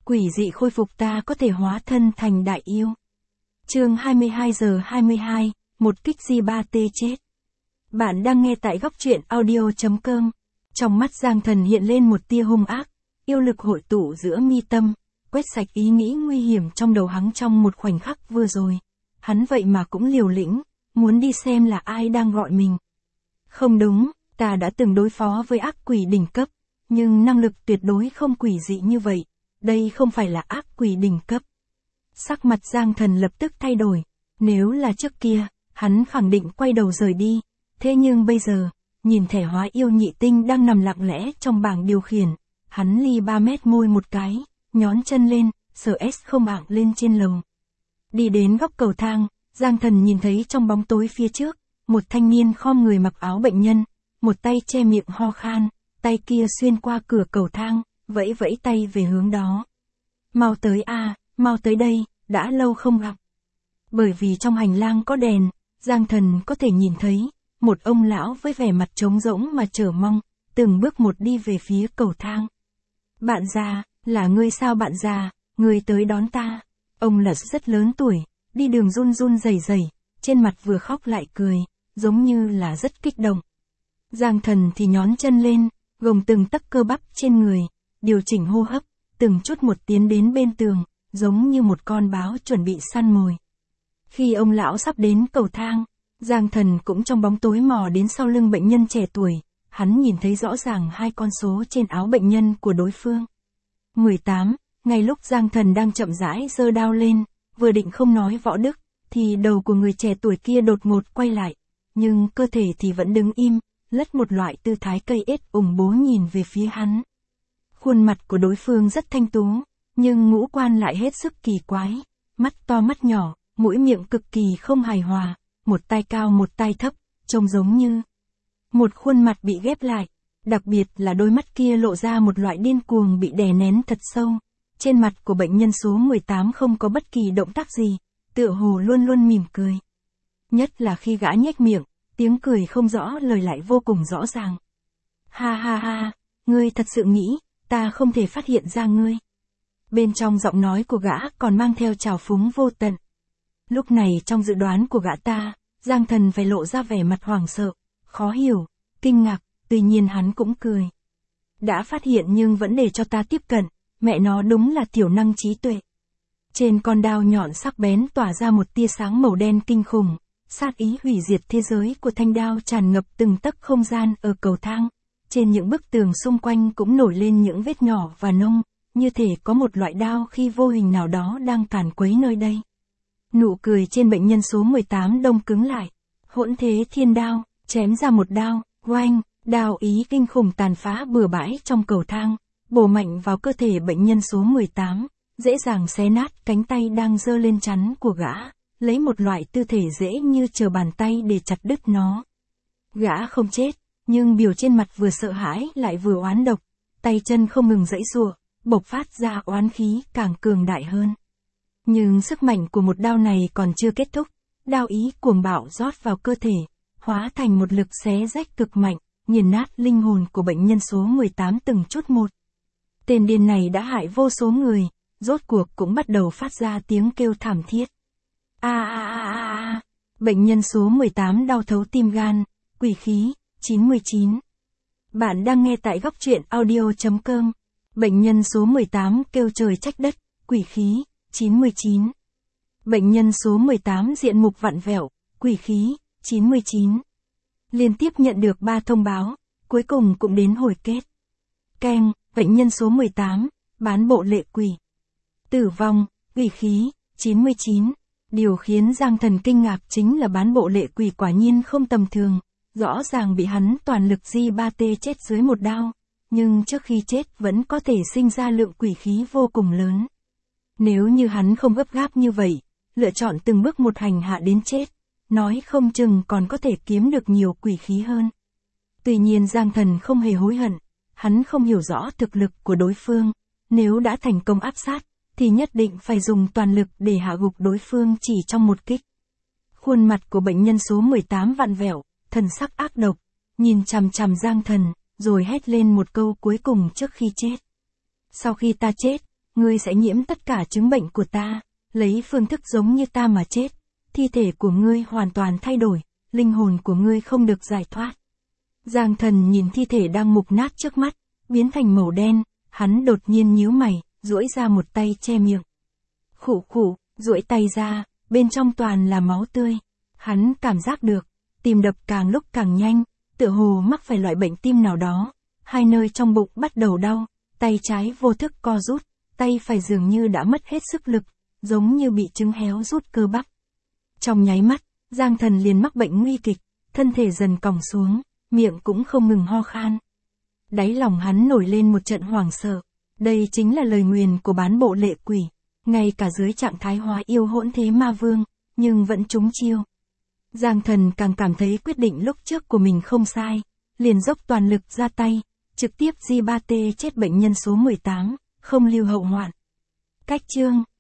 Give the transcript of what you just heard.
Quỷ dị khôi phục ta có thể hóa thân thành đại yêu. Chương 22:22, một kích G3T chết. Bạn đang nghe tại góc truyện audio.com. Trong mắt Giang Thần hiện lên một tia hung ác, yêu lực hội tụ giữa mi tâm, quét sạch ý nghĩ nguy hiểm trong đầu hắn trong một khoảnh khắc vừa rồi. Hắn vậy mà cũng liều lĩnh, muốn đi xem là ai đang gọi mình. Không đúng, ta đã từng đối phó với ác quỷ đỉnh cấp, nhưng năng lực tuyệt đối không quỷ dị như vậy. Đây không phải là ác quỷ đỉnh cấp. Sắc mặt Giang Thần lập tức thay đổi. Nếu là trước kia, hắn khẳng định quay đầu rời đi. Thế nhưng bây giờ, nhìn thẻ hóa yêu nhị tinh đang nằm lặng lẽ trong bảng điều khiển, hắn ly 3 mét môi một cái, nhón chân lên, sờ S không ạng lên trên lầu. Đi đến góc cầu thang, Giang Thần nhìn thấy trong bóng tối phía trước, một thanh niên khom người mặc áo bệnh nhân, một tay che miệng ho khan, tay kia xuyên qua cửa cầu thang, vẫy vẫy tay về hướng đó. Mau tới a, mau tới đây, đã lâu không gặp. Bởi vì trong hành lang có đèn, Giang Thần có thể nhìn thấy, một ông lão với vẻ mặt trống rỗng mà chờ mong, từng bước một đi về phía cầu thang. Bạn già, là ngươi sao bạn già, ngươi tới đón ta. Ông là rất lớn tuổi, đi đường run run rẩy rẩy, trên mặt vừa khóc lại cười, giống như là rất kích động. Giang Thần thì nhón chân lên, gồng từng tấc cơ bắp trên người, điều chỉnh hô hấp, từng chút một tiến đến bên tường, giống như một con báo chuẩn bị săn mồi. Khi ông lão sắp đến cầu thang, Giang Thần cũng trong bóng tối mò đến sau lưng bệnh nhân trẻ tuổi, hắn nhìn thấy rõ ràng hai con số trên áo bệnh nhân của đối phương. 18, ngay lúc Giang Thần đang chậm rãi giơ đao lên, vừa định không nói võ đức, thì đầu của người trẻ tuổi kia đột ngột quay lại, nhưng cơ thể thì vẫn đứng im, lất một loại tư thái cây ếch ủng bố nhìn về phía hắn. Khuôn mặt của đối phương rất thanh tú, nhưng ngũ quan lại hết sức kỳ quái, mắt to mắt nhỏ, mũi miệng cực kỳ không hài hòa, một tay cao một tay thấp, trông giống như một khuôn mặt bị ghép lại, đặc biệt là đôi mắt kia lộ ra một loại điên cuồng bị đè nén thật sâu. Trên mặt của bệnh nhân số 18 không có bất kỳ động tác gì, tựa hồ luôn luôn mỉm cười. Nhất là khi gã nhếch miệng, tiếng cười không rõ lời lại vô cùng rõ ràng. Ha ha ha, ngươi thật sự nghĩ, ta không thể phát hiện ra ngươi. Bên trong giọng nói của gã còn mang theo trào phúng vô tận. Lúc này trong dự đoán của gã ta, Giang Thần phải lộ ra vẻ mặt hoảng sợ, khó hiểu, kinh ngạc, tuy nhiên hắn cũng cười. Đã phát hiện nhưng vẫn để cho ta tiếp cận, mẹ nó đúng là tiểu năng trí tuệ. Trên con đao nhọn sắc bén tỏa ra một tia sáng màu đen kinh khủng, sát ý hủy diệt thế giới của thanh đao tràn ngập từng tấc không gian ở cầu thang. Trên những bức tường xung quanh cũng nổi lên những vết nhỏ và nông, như thể có một loại đao khi vô hình nào đó đang càn quấy nơi đây. Nụ cười trên bệnh nhân số 18 đông cứng lại. Hỗn thế thiên đao, chém ra một đao, oanh, đao ý kinh khủng tàn phá bừa bãi trong cầu thang, bổ mạnh vào cơ thể bệnh nhân số 18, dễ dàng xé nát cánh tay đang giơ lên chắn của gã, lấy một loại tư thể dễ như chờ bàn tay để chặt đứt nó. Gã không chết, nhưng biểu trên mặt vừa sợ hãi lại vừa oán độc, tay chân không ngừng giãy giụa, bộc phát ra oán khí càng cường đại hơn. Nhưng sức mạnh của một đao này còn chưa kết thúc, đao ý cuồng bạo rót vào cơ thể, hóa thành một lực xé rách cực mạnh, nghiền nát linh hồn của bệnh nhân số 18 từng chút một. Tên điên này đã hại vô số người, rốt cuộc cũng bắt đầu phát ra tiếng kêu thảm thiết. Bệnh nhân số 18 đau thấu tim gan, quỷ khí, 99. Bạn đang nghe tại góc truyện audio.com. Bệnh nhân số 18 kêu trời trách đất, quỷ khí, 99. Bệnh nhân số 18 diện mục vặn vẹo, quỷ khí, 99. Liên tiếp nhận được 3 thông báo, cuối cùng cũng đến hồi kết. Keng, bệnh nhân số 18, bán bộ lệ quỷ. Tử vong, quỷ khí, 99. Điều khiến Giang Thần kinh ngạc chính là bán bộ lệ quỷ quả nhiên không tầm thường, rõ ràng bị hắn toàn lực G3T chết dưới một đao, nhưng trước khi chết vẫn có thể sinh ra lượng quỷ khí vô cùng lớn. Nếu như hắn không gấp gáp như vậy, lựa chọn từng bước một hành hạ đến chết, nói không chừng còn có thể kiếm được nhiều quỷ khí hơn. Tuy nhiên Giang Thần không hề hối hận, hắn không hiểu rõ thực lực của đối phương, nếu đã thành công áp sát, thì nhất định phải dùng toàn lực để hạ gục đối phương chỉ trong một kích. Khuôn mặt của bệnh nhân số 18 vặn vẹo, thần sắc ác độc, nhìn chằm chằm Giang Thần, rồi hét lên một câu cuối cùng trước khi chết. Sau khi ta chết, ngươi sẽ nhiễm tất cả chứng bệnh của ta, lấy phương thức giống như ta mà chết. Thi thể của ngươi hoàn toàn thay đổi, linh hồn của ngươi không được giải thoát. Giang Thần nhìn thi thể đang mục nát trước mắt, biến thành màu đen, hắn đột nhiên nhíu mày, duỗi ra một tay che miệng. Khụ khụ, duỗi tay ra, bên trong toàn là máu tươi. Hắn cảm giác được, tim đập càng lúc càng nhanh, tựa hồ mắc phải loại bệnh tim nào đó. Hai nơi trong bụng bắt đầu đau, tay trái vô thức co rút, tay phải dường như đã mất hết sức lực, giống như bị chứng héo rút cơ bắp. Trong nháy mắt, Giang Thần liền mắc bệnh nguy kịch, thân thể dần còng xuống, miệng cũng không ngừng ho khan. Đáy lòng hắn nổi lên một trận hoảng sợ. Đây chính là lời nguyền của bán bộ lệ quỷ, ngay cả dưới trạng thái hóa yêu hỗn thế ma vương, nhưng vẫn trúng chiêu. Giang Thần càng cảm thấy quyết định lúc trước của mình không sai, liền dốc toàn lực ra tay, trực tiếp G3T chết bệnh nhân số 18, không lưu hậu hoạn. Cách chương